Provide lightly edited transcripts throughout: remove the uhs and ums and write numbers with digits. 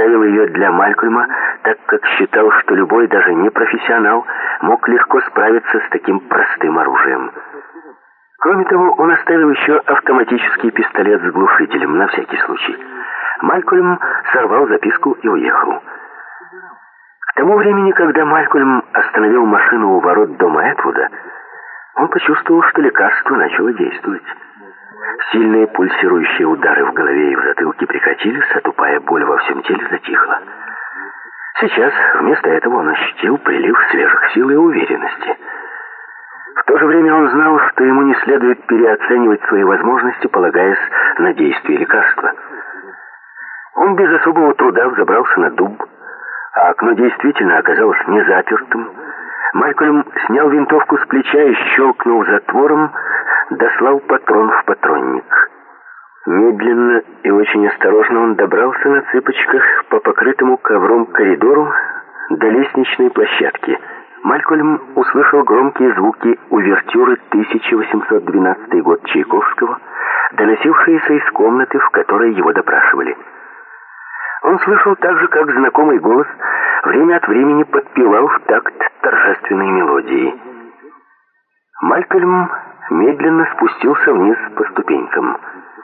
оставил ее для Малькольма, так как считал, что любой, даже не профессионал, мог легко справиться с таким простым оружием. Кроме того, он оставил еще автоматический пистолет с глушителем, на всякий случай. Малькольм сорвал записку и уехал. К тому времени, когда Малькольм остановил машину у ворот дома Этвуда, он почувствовал, что лекарство начало действовать. Сильные пульсирующие удары в голове и в затылке прекратились, а тупая боль во всем теле затихла. Сейчас вместо этого он ощутил прилив свежих сил и уверенности. В то же время он знал, что ему не следует переоценивать свои возможности, полагаясь на действие лекарства. Он без особого труда взобрался на дуб, а окно действительно оказалось не запертым. Малькольм снял винтовку с плеча и, щелкнув затвором, дослал патрон в патронник. Медленно и очень осторожно он добрался на цыпочках по покрытому ковром коридору до лестничной площадки. Малькольм услышал громкие звуки увертюры 1812 год Чайковского, доносившиеся из комнаты, в которой его допрашивали. Он слышал также, как знакомый голос время от времени подпевал в такт торжественной мелодии. Малькольм медленно спустился вниз по ступенькам.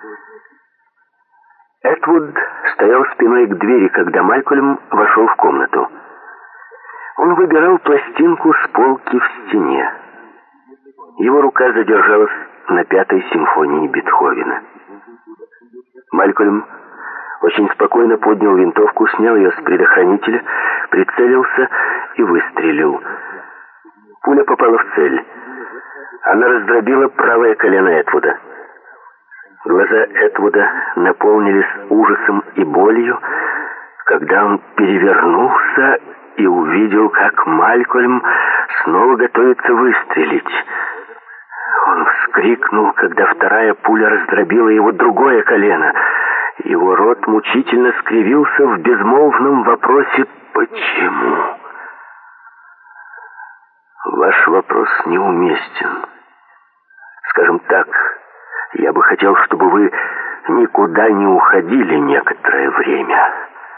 Этвуд стоял спиной к двери, когда Малькольм вошел в комнату. Он выбирал пластинку с полки в стене. Его рука задержалась на 5-й симфонии Бетховена. Малькольм очень спокойно поднял винтовку, снял ее с предохранителя, прицелился и выстрелил. Пуля попала в цель. Она раздробила правое колено Этвуда. Глаза Этвуда наполнились ужасом и болью, когда он перевернулся и увидел, как Малькольм снова готовится выстрелить. Он вскрикнул, когда вторая пуля раздробила его другое колено. Его рот мучительно скривился в безмолвном вопросе «Почему?». «Ваш вопрос неуместен. Скажем так, я бы хотел, чтобы вы никуда не уходили некоторое время».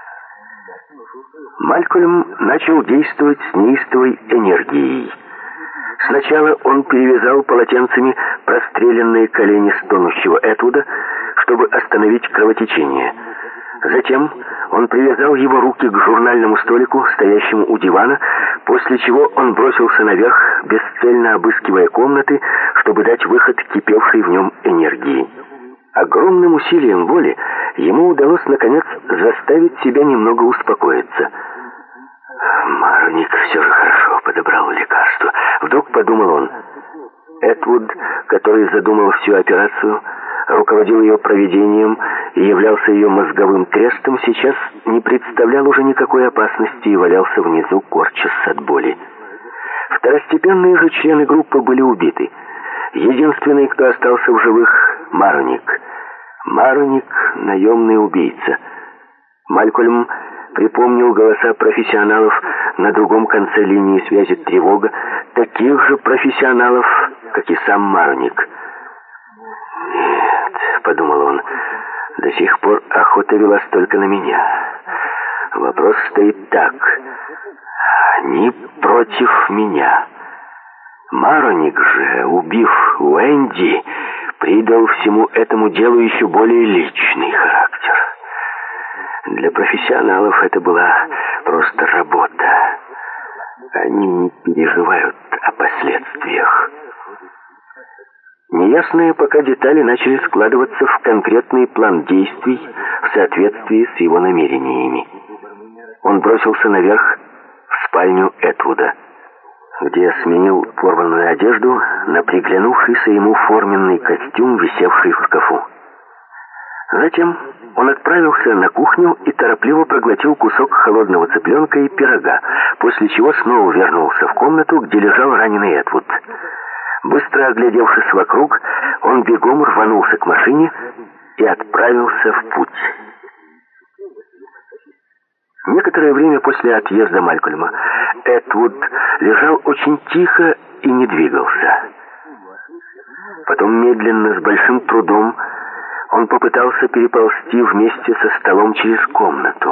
Малькольм начал действовать с неистовой энергией. Сначала он перевязал полотенцами простреленные колени стонущего Этвуда, чтобы остановить кровотечение. Затем он привязал его руки к журнальному столику, стоящему у дивана, после чего он бросился наверх, бесцельно обыскивая комнаты, чтобы дать выход кипевшей в нем энергии. Огромным усилием воли ему удалось, наконец, заставить себя немного успокоиться. «Мароник все же хорошо подобрал лекарство», — вдруг подумал он. Этвуд, который задумал всю операцию, руководил ее проведением и являлся ее мозговым трестом, сейчас не представлял уже никакой опасности и валялся внизу, корчась от боли. Второстепенные же члены группы были убиты. Единственный, кто остался в живых, — Мароник. Мароник — наемный убийца. Малькольм припомнил голоса профессионалов на другом конце линии связи «Тревога», таких же профессионалов, как и сам Мароник. «Нет», — подумал он, — «до сих пор охота велась только на меня. Вопрос стоит так. Они против меня. Мароник же, убив Уэнди, придал всему этому делу еще более личный характер. Для профессионалов это была просто работа. Они не переживают о последствиях». Неясные пока детали начали складываться в конкретный план действий в соответствии с его намерениями. Он бросился наверх в спальню Этвуда, где сменил порванную одежду на приглянувшийся ему форменный костюм, висевший в шкафу. Затем он отправился на кухню и торопливо проглотил кусок холодного цыпленка и пирога, после чего снова вернулся в комнату, где лежал раненый Этвуд. Быстро оглядевшись вокруг, он бегом рванулся к машине и отправился в путь. Некоторое время после отъезда Малькольма Этвуд лежал очень тихо и не двигался. Потом медленно, с большим трудом, он попытался переползти вместе со столом через комнату.